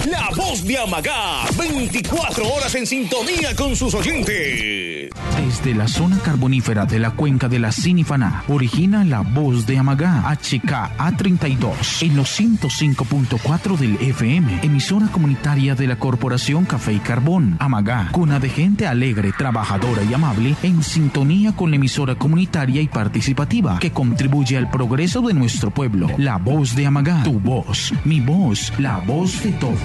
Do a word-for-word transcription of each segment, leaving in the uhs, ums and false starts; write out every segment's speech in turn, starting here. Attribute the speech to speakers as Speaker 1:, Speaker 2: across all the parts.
Speaker 1: La voz de Amagá, veinticuatro horas en sintonía con sus oyentes.
Speaker 2: Desde la zona carbonífera de la cuenca de la Sinifaná, origina la voz de Amagá, H K A treinta y dos, en los ciento cinco punto cuatro del F M, emisora comunitaria de la Corporación Café y Carbón. Amagá, cuna de gente alegre, trabajadora y amable, en sintonía con la emisora comunitaria y participativa que contribuye al progreso de nuestro pueblo. La voz de Amagá, tu voz, mi voz, la voz de todos.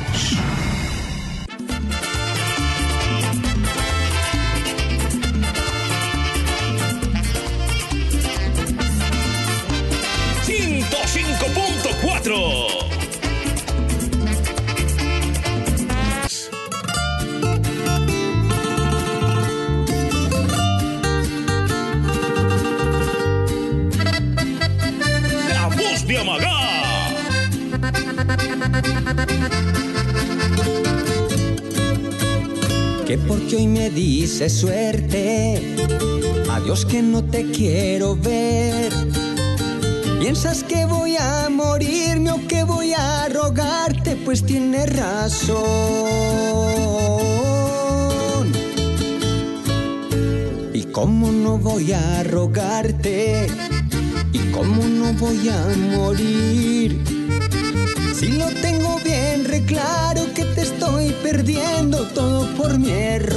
Speaker 1: ciento cinco punto cuatro. La voz de Amagá.
Speaker 3: Que porque hoy me dices suerte, adiós que no te quiero ver. Piensas que voy a morirme o que voy a rogarte, pues tienes razón. Y cómo no voy a rogarte, y cómo no voy a morir. Si lo tengo bien re claro que te estoy perdiendo todo por mi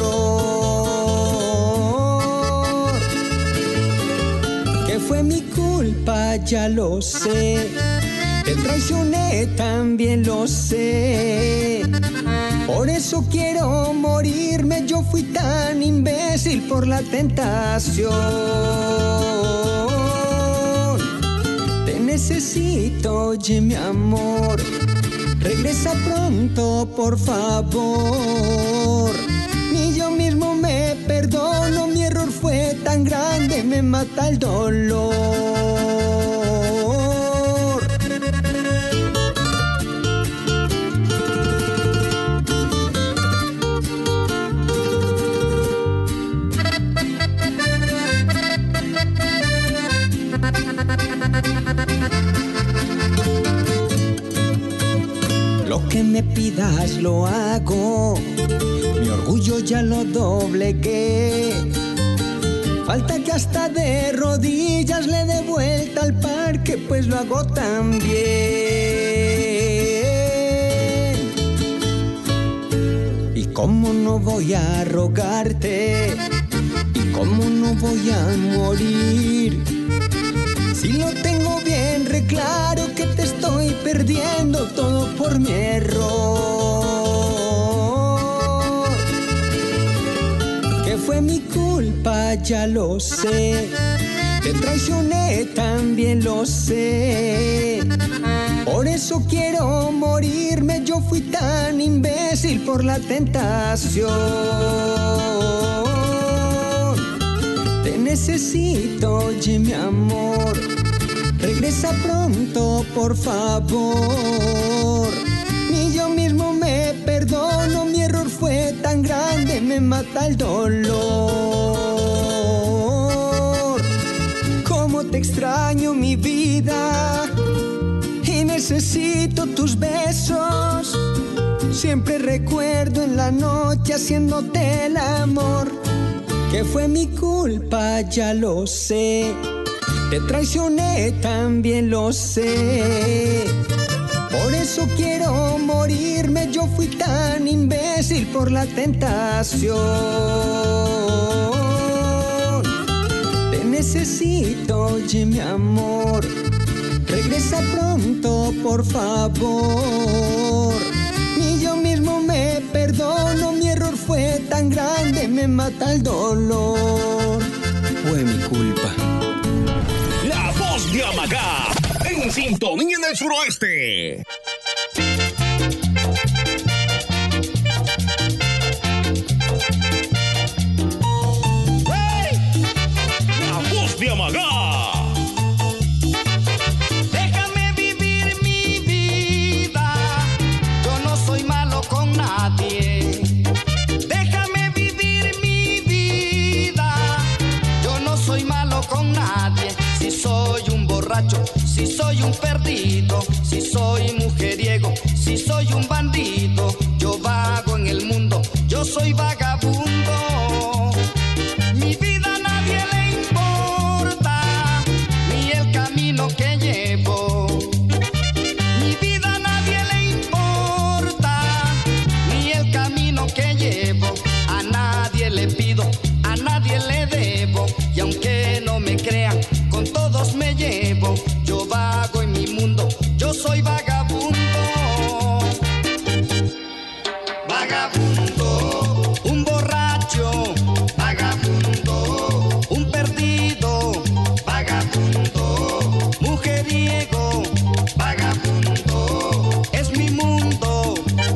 Speaker 3: error. Que fue mi culpa, ya lo sé. Te traicioné, también lo sé. Por eso quiero morirme, yo fui tan imbécil por la tentación. Necesito, oye mi amor, regresa pronto por favor. Ni yo mismo me perdono, mi error fue tan grande, me mata el dolor. Lo que me pidas lo hago, mi orgullo ya lo doblegué. Falta que hasta de rodillas le dé vuelta al parque, pues lo hago también. Y cómo no voy a rogarte, y cómo no voy a morir. Si lo tengo bien re claro que te estoy perdiendo todo por mi error. Que fue mi culpa, ya lo sé. Te traicioné, también lo sé. Por eso quiero morirme, yo fui tan imbécil por la tentación. Te necesito, oye mi amor, regresa pronto por favor. Ni yo mismo me perdono, mi error fue tan grande, me mata el dolor. Cómo te extraño mi vida y necesito tus besos. Siempre recuerdo en la noche haciéndote el amor. Que fue mi culpa, ya lo sé. Te traicioné, también lo sé. Por eso quiero morirme, yo fui tan imbécil por la tentación. Te necesito, oye mi amor, regresa pronto por favor. Ni yo mismo me perdono, mi error fue tan grande, me mata el dolor. Fue mi culpa.
Speaker 1: La voz de Amagá, en sintonía en el suroeste. ¡Hey! La voz de Amagá.
Speaker 4: Déjame vivir mi vida, yo no soy malo con nadie. Déjame vivir mi vida, yo no soy malo con nadie. Si soy un borracho, si soy un perdido, si soy mujeriego, si soy un bandido, bandido, yo vago en el mundo, yo soy vagabundo. Mi vida a nadie le importa, ni el camino que llevo. Mi vida a nadie le importa, ni el camino que llevo. A nadie le pido, a nadie le debo, y aunque no me crean, con todos me llevo. Yo vago en mi mundo, yo soy vagabundo. Vagabundo, un borracho, vagabundo, un perdido, vagabundo, mujeriego, vagabundo, es mi mundo.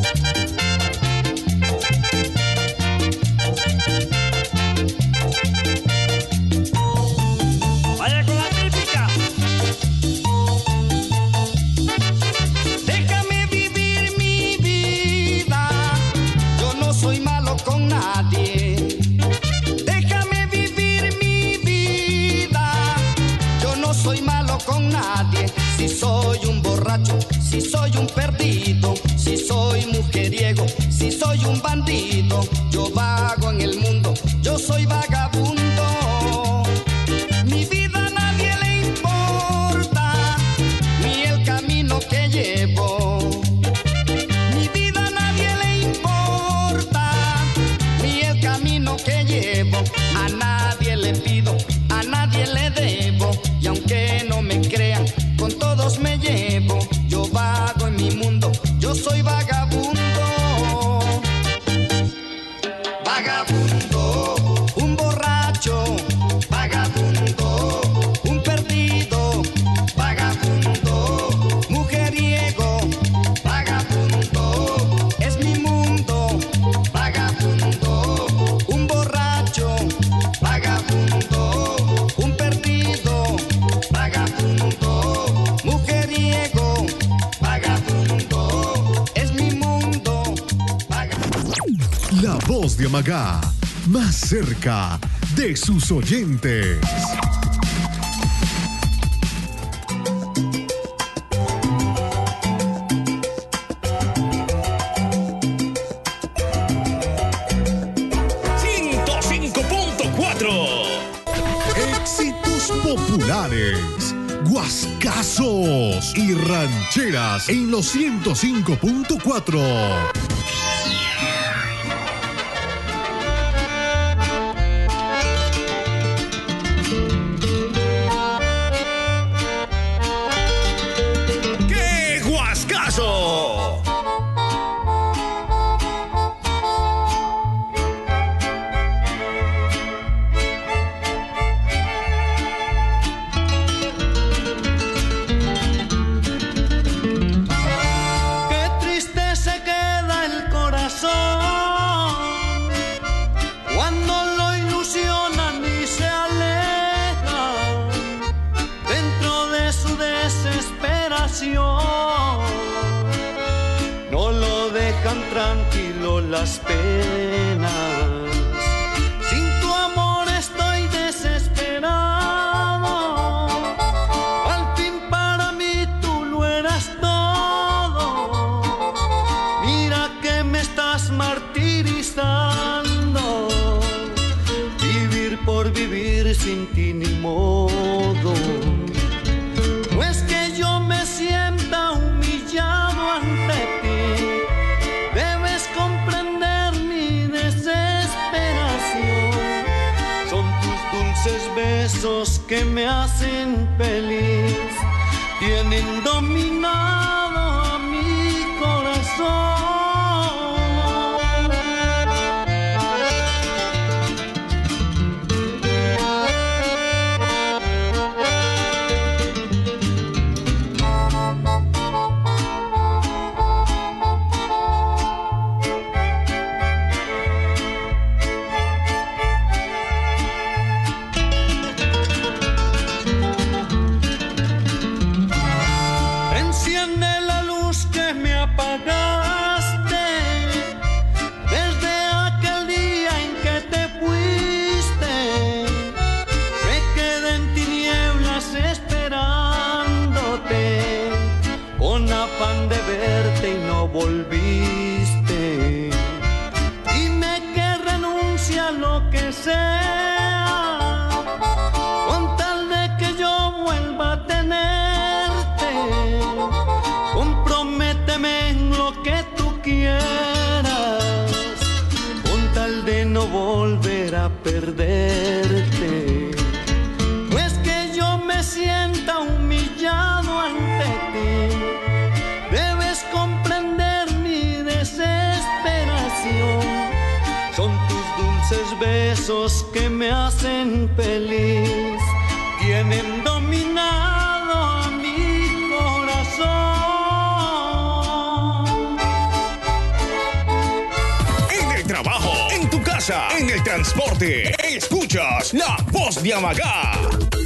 Speaker 5: Vaya con la típica.
Speaker 4: Déjame vivir mi vida, yo no soy malo con nadie. Déjame vivir mi vida, yo no soy malo con nadie. Si soy un borracho, si soy un perdido, si soy mujeriego, si soy un bandido, yo vago en el mundo, yo soy vagabundo. Mi vida a nadie le importa, ni el camino que llevo. Mi vida a nadie le importa, ni el camino que llevo. A nadie le pido, a nadie le debo, y aunque no me crean, con todos me llevo. Yo vago en mi mundo, yo soy vagabundo. Vagabundo, un borracho, vagabundo, un perdido, vagabundo, mujeriego, vagabundo, es mi mundo. Vagabundo, un borracho, vagabundo, un perdido, vagabundo, mujeriego, vagabundo, es mi mundo. Vagabundo.
Speaker 6: La voz de Amagá, más cerca de sus oyentes.
Speaker 1: ciento cinco punto cuatro.
Speaker 6: Éxitos populares, guascazos y rancheras en los ciento cinco punto cuatro.
Speaker 1: ¡Qué guascazo!
Speaker 4: Qué triste se queda el corazón cuando lo ilusionan y se aleja dentro de su desesperación. No lo dejan tranquilo las penas. Sin tu amor estoy desesperado. Al fin para mí tú lo eras todo. Mira que me estás martirizando. Vivir por vivir sin ti ni modo. No es que yo me sienta humillado ante ti. Debes comprender mi desesperación. Son tus dulces besos que me hacen feliz. Tienen dominado a mi corazón. Enciende esos que me hacen feliz tienen dominado a mi corazón.
Speaker 1: En el trabajo, en tu casa, en el transporte, escuchas La Voz de Amagá.